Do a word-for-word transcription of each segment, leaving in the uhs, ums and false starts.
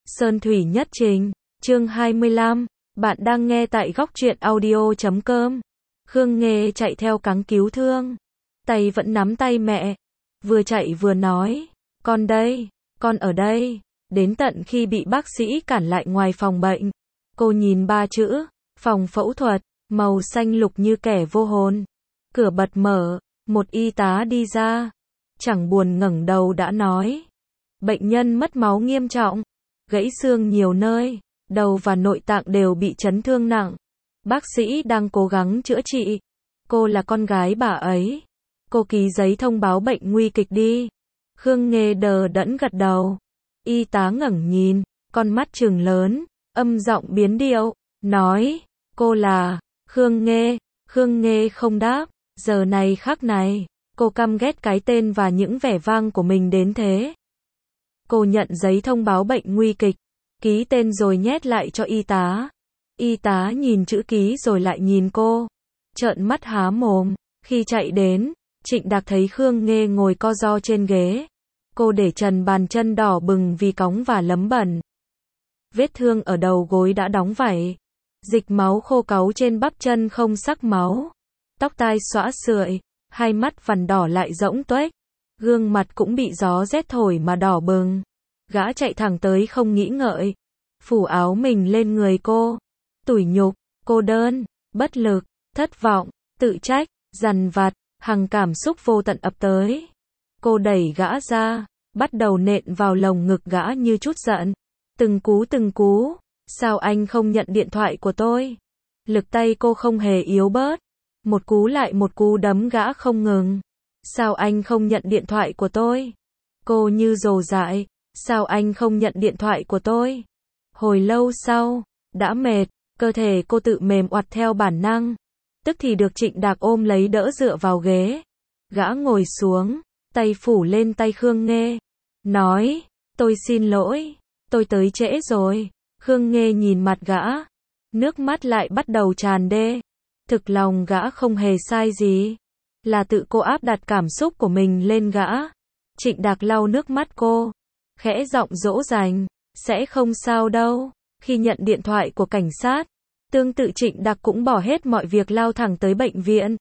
Sơn Thủy Nhất Trình, chương hai mươi lăm, bạn đang nghe tại góc truyện audio chấm com. Khương Nghê chạy theo cáng cứu thương, tay vẫn nắm tay mẹ, vừa chạy vừa nói, con đây, con ở đây, đến tận khi bị bác sĩ cản lại ngoài phòng bệnh. Cô nhìn ba chữ, phòng phẫu thuật, màu xanh lục như kẻ vô hồn. Cửa bật mở, một y tá đi ra, chẳng buồn ngẩng đầu đã nói, bệnh nhân mất máu nghiêm trọng, gãy xương nhiều nơi, đầu và nội tạng đều bị chấn thương nặng. Bác sĩ đang cố gắng chữa trị. Cô là con gái bà ấy. Cô ký giấy thông báo bệnh nguy kịch đi. Khương Nghê đờ đẫn gật đầu. Y tá ngẩng nhìn, con mắt trừng lớn, âm giọng biến điệu, nói, cô là Khương Nghê. Khương Nghê không đáp. Giờ này khắc này, cô căm ghét cái tên và những vẻ vang của mình đến thế. Cô nhận giấy thông báo bệnh nguy kịch, ký tên rồi nhét lại cho y tá. Y tá nhìn chữ ký rồi lại nhìn cô, trợn mắt há mồm. Khi chạy đến, Trịnh Đạc thấy Khương Nghê ngồi co ro trên ghế. Cô để trần bàn chân đỏ bừng vì cóng và lấm bẩn. Vết thương ở đầu gối đã đóng vảy. Dịch máu khô cáu trên bắp chân không sắc máu. Tóc tai xõa sượi, hai mắt vằn đỏ lại rỗng tuếch. Gương mặt cũng bị gió rét thổi mà đỏ bừng. Gã chạy thẳng tới không nghĩ ngợi, phủ áo mình lên người cô. Tủi nhục, cô đơn, bất lực, thất vọng, tự trách, dằn vặt, hằng cảm xúc vô tận ập tới. Cô đẩy gã ra, bắt đầu nện vào lồng ngực gã như chút giận. Từng cú từng cú, sao anh không nhận điện thoại của tôi? Lực tay cô không hề yếu bớt. Một cú lại một cú đấm gã không ngừng. Sao anh không nhận điện thoại của tôi? Cô như rồ dại. Sao anh không nhận điện thoại của tôi? Hồi lâu sau, đã mệt, cơ thể cô tự mềm oặt theo bản năng. Tức thì được Trịnh Đạc ôm lấy đỡ dựa vào ghế. Gã ngồi xuống, tay phủ lên tay Khương Nghê. Nói, tôi xin lỗi, tôi tới trễ rồi. Khương Nghê nhìn mặt gã. Nước mắt lại bắt đầu tràn đê. Thực lòng gã không hề sai gì. Là tự cô áp đặt cảm xúc của mình lên gã. Trịnh Đạc lau nước mắt cô. Khẽ giọng dỗ dành, sẽ không sao đâu. Khi nhận điện thoại của cảnh sát, tương tự Trịnh Đạc cũng bỏ hết mọi việc lao thẳng tới bệnh viện.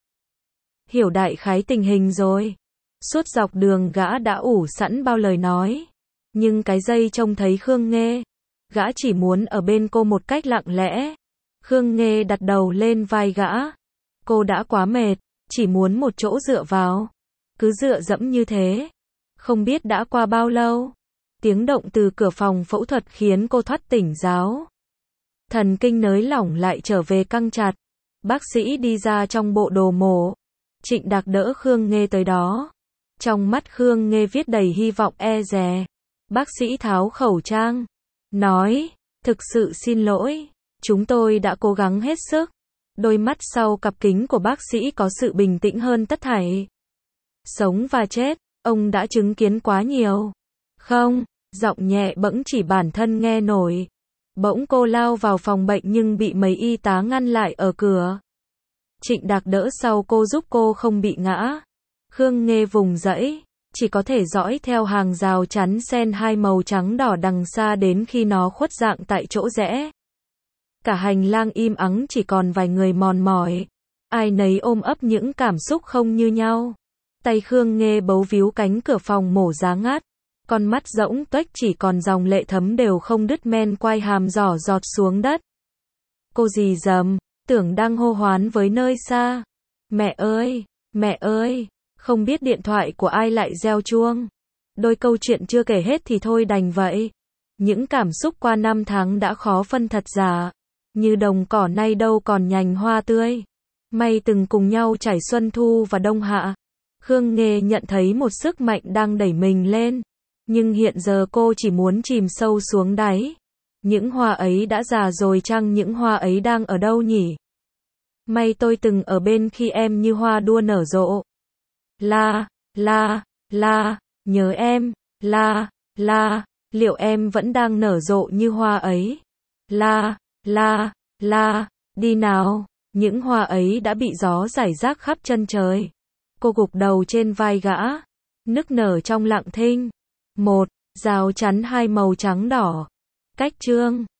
Hiểu đại khái tình hình rồi. Suốt dọc đường gã đã ủ sẵn bao lời nói. Nhưng cái giây trông thấy Khương Nghê, gã chỉ muốn ở bên cô một cách lặng lẽ. Khương Nghê đặt đầu lên vai gã. Cô đã quá mệt, chỉ muốn một chỗ dựa vào. Cứ dựa dẫm như thế. Không biết đã qua bao lâu. Tiếng động từ cửa phòng phẫu thuật khiến cô thoát tỉnh giáo. Thần kinh nới lỏng lại trở về căng chặt. Bác sĩ đi ra trong bộ đồ mổ. Trịnh Đạc đỡ Khương Nghê tới đó. Trong mắt Khương Nghê viết đầy hy vọng e dè. Bác sĩ tháo khẩu trang. Nói, thực sự xin lỗi. Chúng tôi đã cố gắng hết sức. Đôi mắt sau cặp kính của bác sĩ có sự bình tĩnh hơn tất thảy. Sống và chết, ông đã chứng kiến quá nhiều. Không, giọng nhẹ bẫng chỉ bản thân nghe nổi. Bỗng cô lao vào phòng bệnh nhưng bị mấy y tá ngăn lại ở cửa. Trịnh Đạc đỡ sau cô giúp cô không bị ngã. Khương Nghê vùng dẫy, chỉ có thể dõi theo hàng rào chắn sen hai màu trắng đỏ đằng xa đến khi nó khuất dạng tại chỗ rẽ. Cả hành lang im ắng chỉ còn vài người mòn mỏi. Ai nấy ôm ấp những cảm xúc không như nhau. Tay Khương Nghê bấu víu cánh cửa phòng mổ giá ngát. Con mắt rỗng tuếch chỉ còn dòng lệ thấm đều không đứt men quai hàm giỏ giọt xuống đất. Cô rì rầm, tưởng đang hô hoán với nơi xa. Mẹ ơi, mẹ ơi, không biết điện thoại của ai lại reo chuông. Đôi câu chuyện chưa kể hết thì thôi đành vậy. Những cảm xúc qua năm tháng đã khó phân thật giả. Như đồng cỏ nay đâu còn nhành hoa tươi. May từng cùng nhau trải xuân thu và đông hạ. Khương Nghê nhận thấy một sức mạnh đang đẩy mình lên. Nhưng hiện giờ cô chỉ muốn chìm sâu xuống đáy. Những hoa ấy đã già rồi chăng? Những hoa ấy đang ở đâu nhỉ? May tôi từng ở bên khi em như hoa đua nở rộ. La, la, la, nhớ em. La, la, liệu em vẫn đang nở rộ như hoa ấy? La, la, la, đi nào. Những hoa ấy đã bị gió rải rác khắp chân trời. Cô gục đầu trên vai gã. Nức nở trong lặng thinh. Một, rào chắn hai màu trắng đỏ. Cách chương